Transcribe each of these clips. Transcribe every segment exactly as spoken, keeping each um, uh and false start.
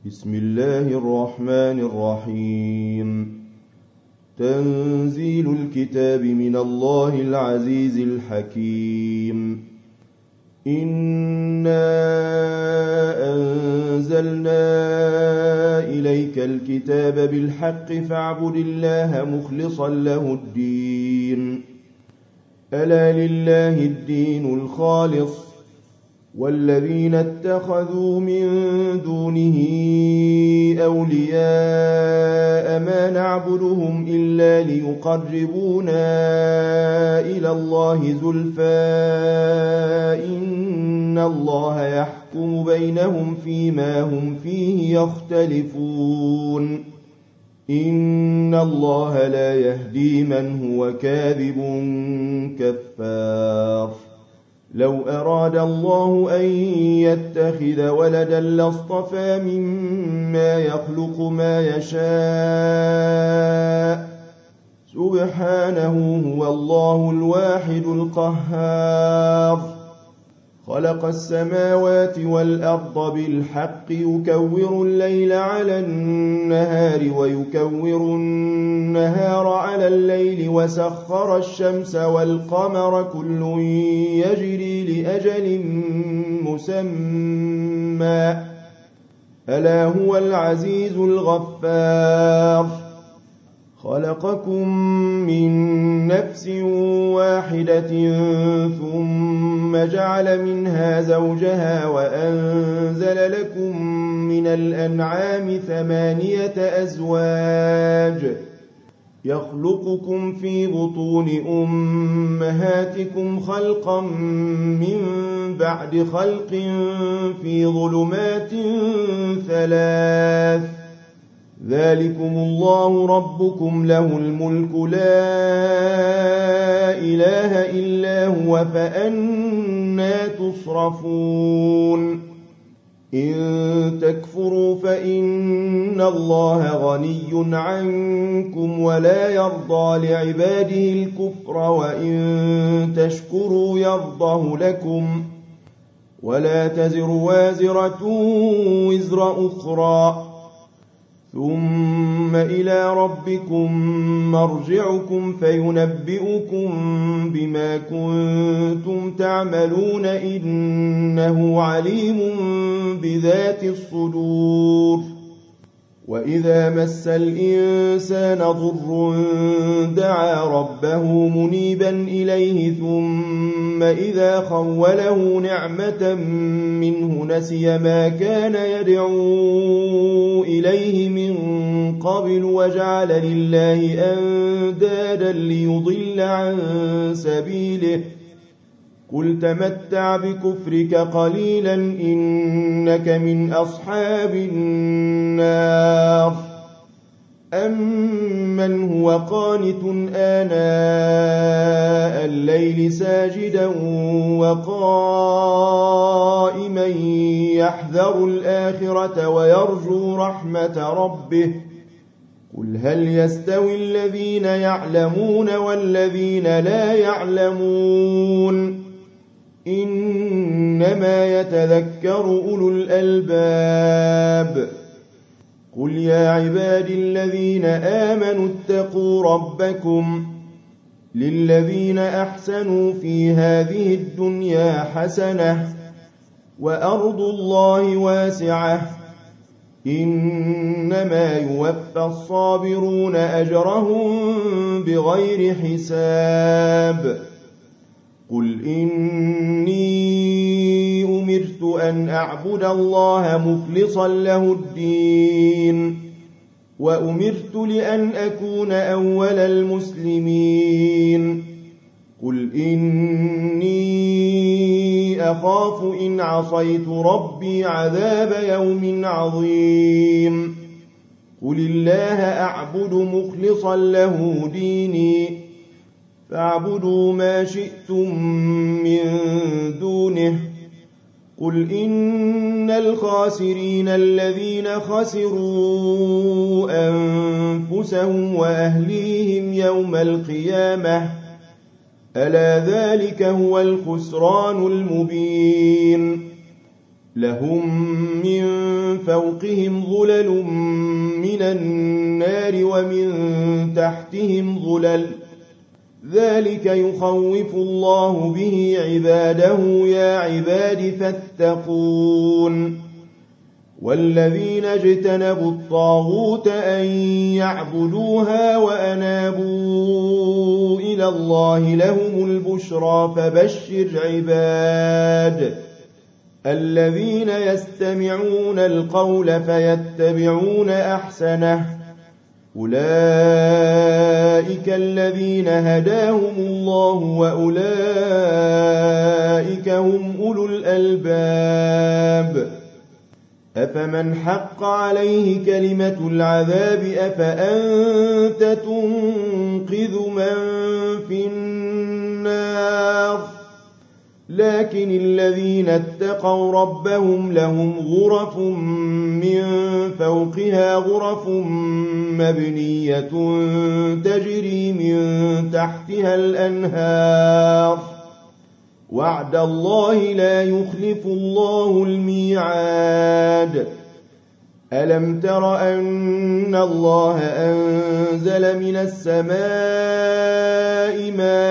بسم الله الرحمن الرحيم. تنزيل الكتاب من الله العزيز الحكيم. إنا أنزلنا إليك الكتاب بالحق فاعبد الله مخلصا له الدين. ألا لله الدين الخالص والذين اتخذوا من دونه أولياء ما نعبدهم إلا ليقربونا إلى الله زلفى إن الله يحكم بينهم فيما هم فيه يختلفون. إن الله لا يهدي من هو كاذب كفار. لو أراد الله أن يتخذ ولدا لاصطفى مما يخلق ما يشاء سبحانه هو الله الواحد القهار. خلق السماوات والأرض بالحق يكور الليل على النهار ويكور النهار على الليل وسخر الشمس والقمر كل يجري لأجل مسمى ألا هو العزيز الغفار. خلقكم من نفس واحدة ثم جعل منها زوجها وأنزل لكم من الأنعام ثمانية أزواج يخلقكم في بطون أمهاتكم خلقا من بعد خلق في ظلمات ثلاث ذلكم الله ربكم له الملك لا إله إلا هو فأنى تصرفون. إن تكفروا فإن الله غني عنكم ولا يرضى لعباده الكفر وإن تشكروا يرضه لكم ولا تزر وازرة وزر أخرى ثم إلى ربكم مرجعكم فينبئكم بما كنتم تعملون إنه عليم بذات الصدور. وإذا مس الإنسان ضر دعا ربه منيبا إليه ثم إذا خوله نعمة منه نسي ما كان يدعو إليه من قبل وجعل لله أندادا ليضل عن سبيله. قل تمتع بكفرك قليلا إنك من أصحاب النار. أمن هو قانت آناء الليل ساجدا وقائما يحذر الآخرة ويرجو رحمة ربه قل هل يستوي الذين يعلمون والذين لا يعلمون إنما يتذكر أولو الألباب. قل يا عبادي الذين آمنوا اتقوا ربكم للذين أحسنوا في هذه الدنيا حسنة وأرض الله واسعة إنما يوفى الصابرون أجرهم بغير حساب. قل إني أمرت أن أعبد الله مخلصا له الدين وأمرت لأن أكون أول المسلمين. قل إني أخاف إن عصيت ربي عذاب يوم عظيم. قل الله أعبد مخلصا له ديني فاعبدوا ما شئتم من دونه. قل إن الخاسرين الذين خسروا أنفسهم وأهليهم يوم القيامة ألا ذلك هو الخسران المبين. لهم من فوقهم ظلل من النار ومن تحتهم ظلل ذلك يخوف الله به عباده يا عباد فاتقون والذين اجتنبوا الطاغوت أن يعبدوها وأنابوا إلى الله لهم البشرى فبشر عباد الذين يستمعون القول فيتبعون أحسنه أولئك الذين هداهم الله وأولئك هم أولو الألباب أفمن حق عليه كلمة العذاب أفأنت تنقذ من في النار لكن الذين اتقوا ربهم لهم غرف من فوقها غرف مبنية تجري من تحتها الأنهار وعد الله لا يخلف الله الميعاد ألم تر أن الله أنزل من السماء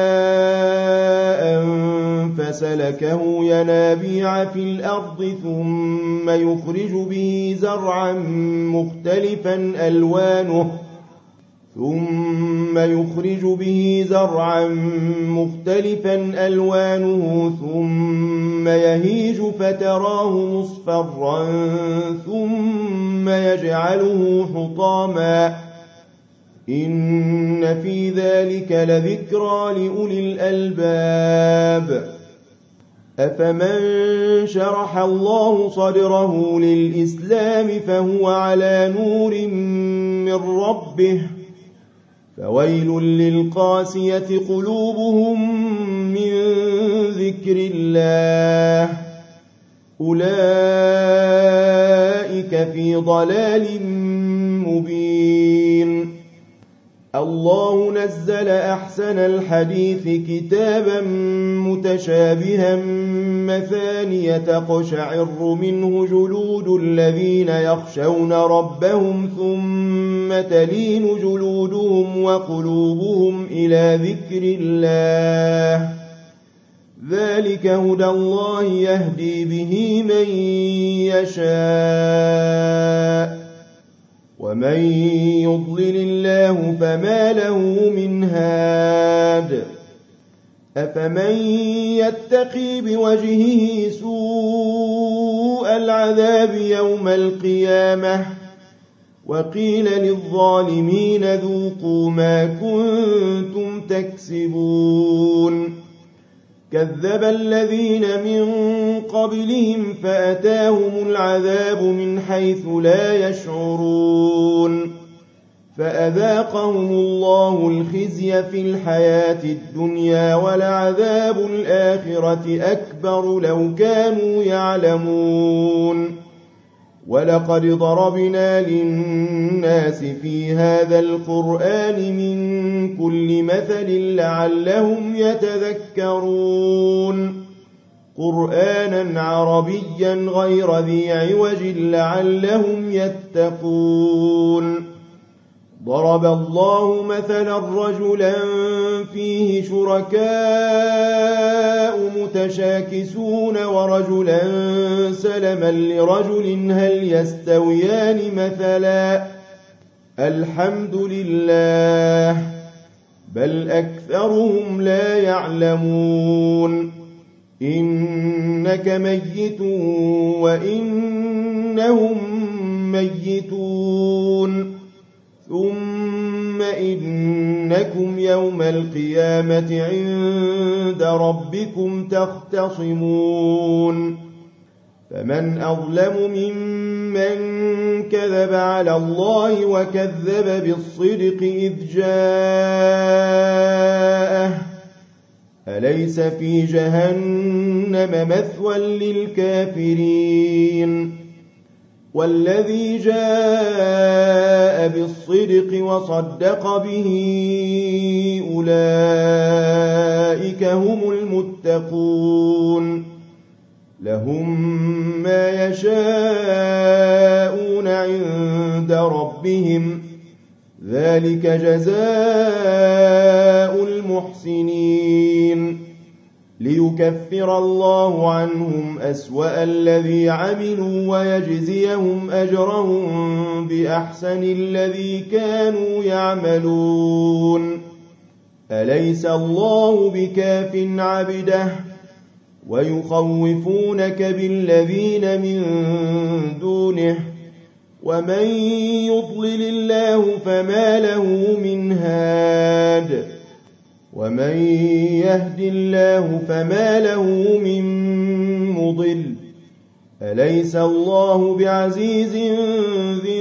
ماء فسلكه ينابيع في الأرض ثم يخرج به زرعا مختلفا ألوانه ثم يخرج به زرعا مختلفا ألوانه ثم يهيج فتراه مصفرا ثم يجعله حطاما إن في ذلك لذكرى لأولي الألباب أفمن شرح الله صدره للإسلام فهو على نور من ربه فويل للقاسية قلوبهم من ذكر الله أولئك في ضلال مبين الله نزل أحسن الحديث كتابا متشابها مثانية تقشعر منه جلود الذين يخشون ربهم ثم تلين جلودهم وقلوبهم إلى ذكر الله ذلك هدى الله يهدي به من يشاء ومن يضلل الله فما له من هاد أفمن يتقي بوجهه سوء العذاب يوم القيامة وقيل للظالمين ذوقوا ما كنتم تكسبون كذب الذين من قبلهم فأتاهم العذاب من حيث لا يشعرون فأذاقهم الله الخزي في الحياة الدنيا ولعذاب الآخرة أكبر لو كانوا يعلمون ولقد ضربنا للناس في هذا القرآن من كل مثل لعلهم يتذكرون قرآنا عربيا غير ذي عوج لعلهم يتقون ضرب الله مثلا رجلا فيه شركاء متشاكسون ورجلا سلما لرجل هل يستويان مثلا الحمد لله بل أكثرهم لا يعلمون إنك ميت وإنهم ميتون ثم إنكم يوم القيامة عند ربكم تختصمون فمن أظلم ممن كذب على الله وكذب بالصدق إذ جاءه أليس في جهنم مثوى للكافرين والذي جاء بالصدق وصدق به أولئك هم المتقون لهم ما يشاءون عند ربهم ذلك جزاء المحسنين ليكفر الله عنهم أسوأ الذي عملوا ويجزيهم أجرهم بأحسن الذي كانوا يعملون أليس الله بكاف عبده ويخوفونك بالذين من دونه ومن يضلل الله فما له من هاد ومن يهد الله فما له من مضل أليس الله بعزيز ذي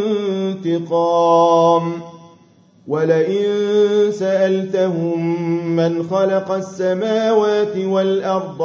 انتقام ولئن سألتهم من خلق السماوات والأرض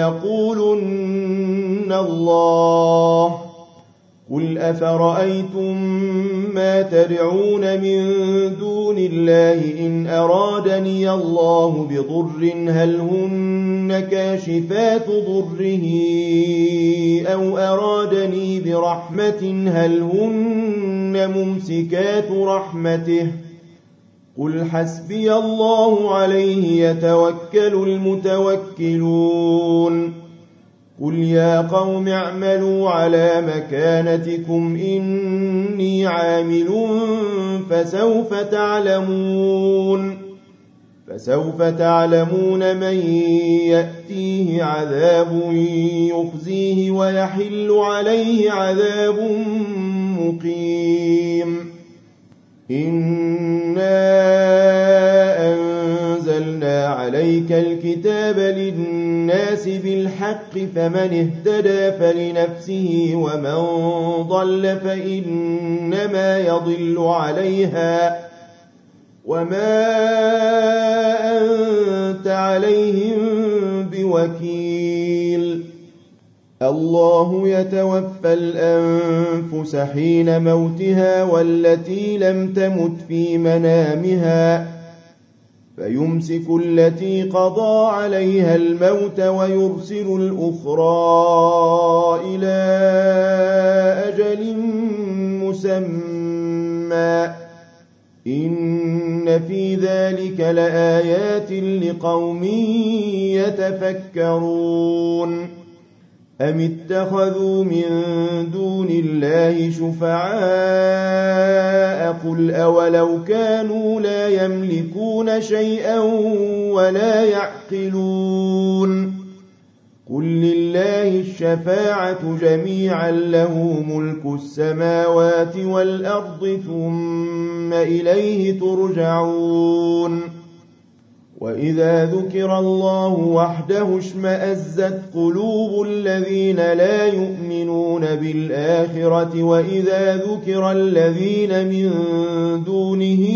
ليقولن الله قل أفرأيتم ما تدعون من دون الله إن أرادني الله بضر هل هن كاشفات ضره أو أرادني برحمة هل هن ممسكات رحمته قل حسبي الله عليه يتوكل المتوكلون قل يا قوم اعملوا على مكانتكم إني عامل فسوف تعلمون فسوف تعلمون من يأتيه عذاب يخزيه ويحل عليه عذاب مقيم إنا أنزلنا عليك الكتاب للناس بالحق فمن اهتدى فلنفسه ومن ضل فإنما يضل عليها وما أنت عليهم بوكيل الله يتوفى الأنفس حين موتها والتي لم تمت في منامها فيمسك التي قضى عليها الموت ويرسل الأخرى إلى أجل مسمى إن في ذلك لآيات لقوم يتفكرون أم اتخذوا من دون الله شفعاء قل أولو كانوا لا يملكون شيئا ولا يعقلون قل لله الشفاعة جميعا له ملك السماوات والأرض ثم إليه ترجعون وإذا ذكر الله وحده اشمأزت قلوب الذين لا يؤمنون بالآخرة وإذا ذكر الذين من دونه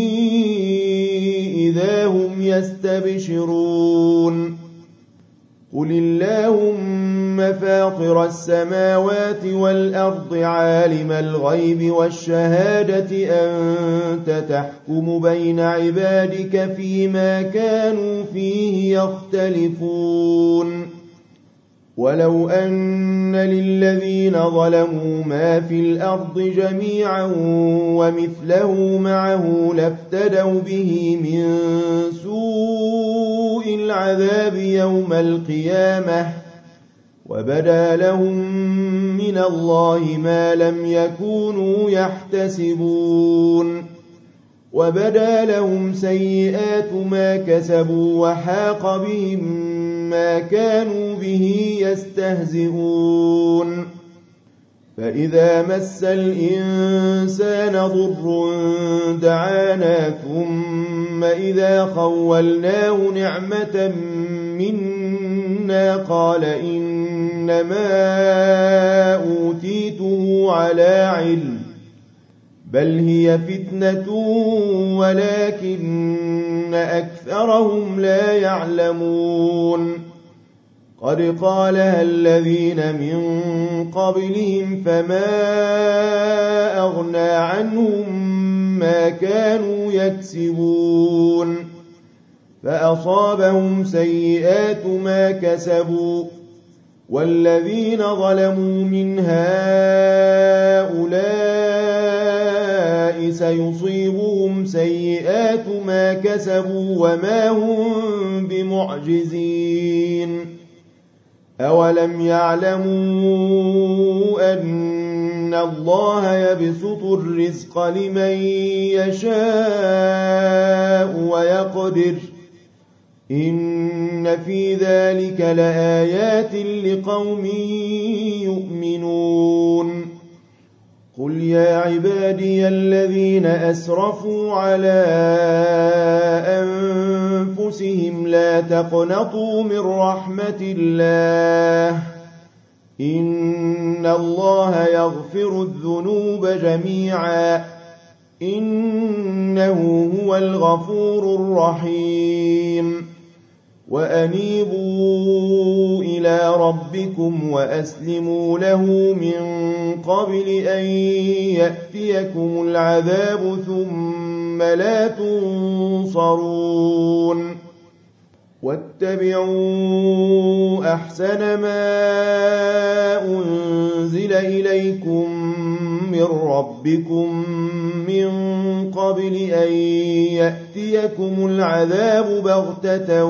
إذا هم يستبشرون قل اللهم فاطر السماوات والأرض عالم الغيب والشهادة أنت تحكم بين عبادك فيما كانوا فيه يختلفون ولو أن للذين ظلموا ما في الأرض جميعا ومثله معه لافتدوا به من سوء العذاب يوم القيامة وبدا لهم من الله ما لم يكونوا يحتسبون وبدا لهم سيئات ما كسبوا وحاق بهم ما كانوا به يستهزئون فإذا مس الإنسان ضر دعانا ثم إذا خولناه نعمة منا قال إنما أوتيته على علم بل هي فتنة ولكن أكثرهم لا يعلمون قد قالها الذين من قبلهم فما أغنى عنهم ما كانوا يكسبون فأصابهم سيئات ما كسبوا والذين ظلموا من هؤلاء سيصيبهم سيئات ما كسبوا وما هم بمعجزين أولم يعلموا أن الله يبسط الرزق لمن يشاء ويقدر إن في ذلك لآيات لقوم يؤمنون قل يا عبادي الذين أسرفوا على أنفسهم لا تقنطوا من رحمة الله إن الله يغفر الذنوب جميعا إنه هو الغفور الرحيم وأنيبوا إلى ربكم وأسلموا له من قبل أن يأتيكم العذاب ثم لا تنصرون واتبعوا أحسن ما أنزل إليكم من ربكم من قبل أن يأتيكم العذاب بغتة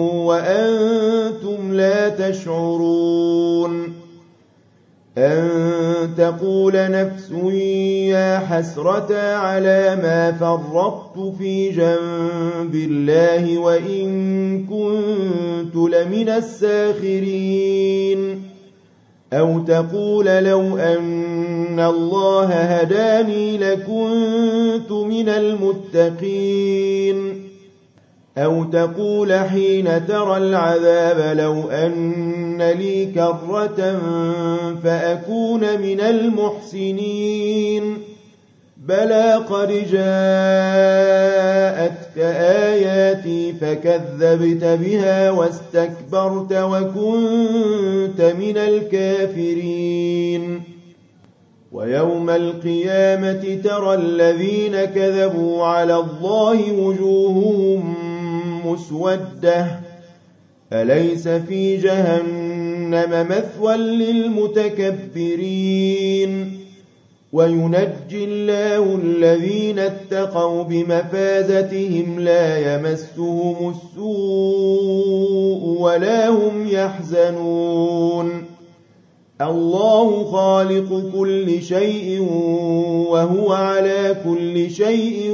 وأنتم لا تشعرون أن تقول نفس يا حسرة على ما فرطت في جنب الله وإن كنت لمن الساخرين أو تقول لو أن الله هداني لكنت من المتقين أو تقول حين ترى العذاب لو أن لي كرة فأكون من المحسنين بلى قد جاءتك آياتي فكذبت بها واستكبرت وكنت من الكافرين ويوم القيامة ترى الذين كذبوا على الله وجوههم مسودة أليس في جهنم مثوى للمتكبرين وينجي الله الذين اتقوا بمفازتهم لا يمسهم السوء ولا هم يحزنون الله خالق كل شيء وهو على كل شيء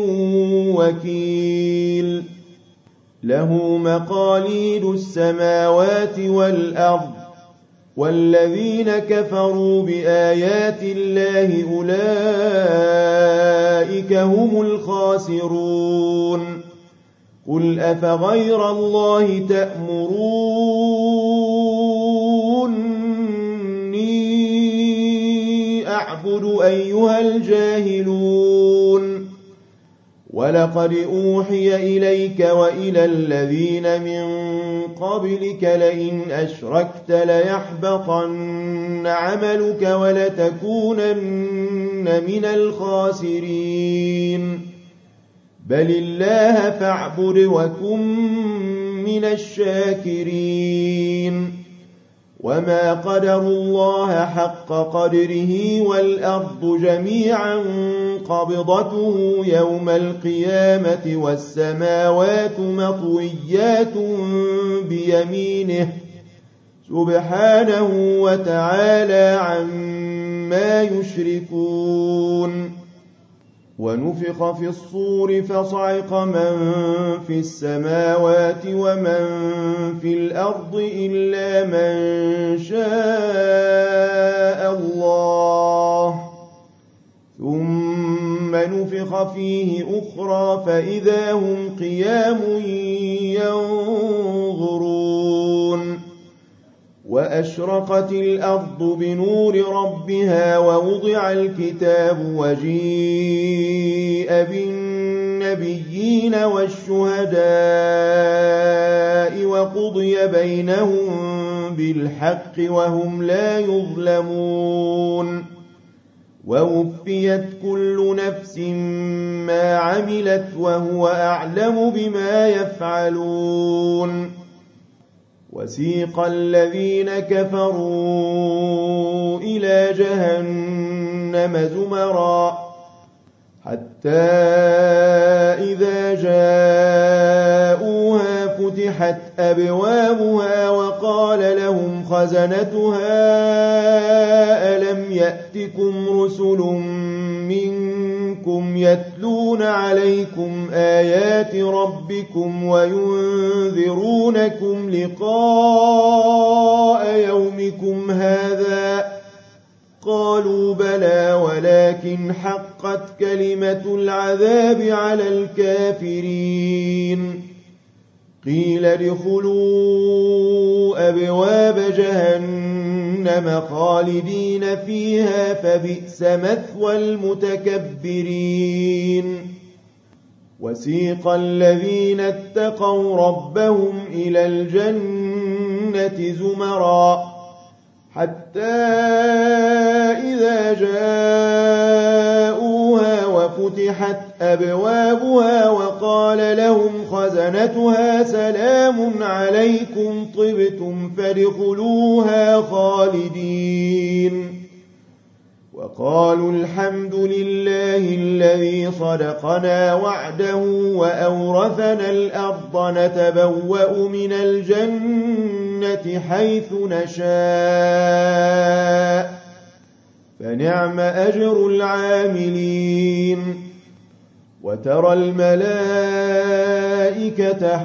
وكيل له مقاليد السماوات والأرض والذين كفروا بآيات الله أولئك هم الخاسرون قل أفغير الله تأمروني أعبد أيها الجاهلون ولقد أوحي إليك وإلى الذين من قبلك لئن أشركت ليحبطن عملك ولتكونن من الخاسرين بل الله فاعبد وكن من الشاكرين وما قدروا الله حق قدره والأرض جميعا قبضته يوم القيامة والسماوات مطويات بيمينه سبحانه وتعالى عما يشركون ونفخ في الصور فصعق من في السماوات ومن في الأرض إلا من شاء الله ثم نفخ فيه أخرى فإذا هم قيام ينظرون وأشرقت الأرض بنور ربها ووضع الكتاب وجيء بالنبيين والشهداء وقضي بينهم بالحق وهم لا يظلمون ووفيت كل نفس ما عملت وهو أعلم بما يفعلون وسيق الذين كفروا إلى جهنم زمرا حتى إذا جاءوها فتحت أبوابها وقال لهم خزنتها ألم يأتكم رسل منكم يتلون عليكم آيات ربكم وينذرونكم لقاء يومكم هذا قالوا بلى ولكن حقت كلمة العذاب على الكافرين قيل ادخلوا أبواب جهنم خالدين فيها فبئس مثوى المتكبرين وسيق الذين اتقوا ربهم إلى الجنة زمرا حتى إذا جاءوها وفتحت أبوابها وقال لهم خزنتها سلام عليكم طبتم فادخلوها خالدين وقالوا الحمد لله الذي صدقنا وعده وأورثنا الأرض نتبوأ من الجنة حيث نشاء فنعم أجر العاملين وترى الملائكة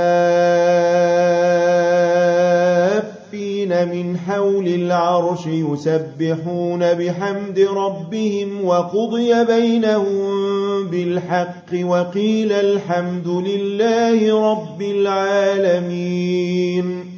حافين من حول العرش يسبحون بحمد ربهم وقضي بينهم بالحق وقيل الحمد لله رب العالمين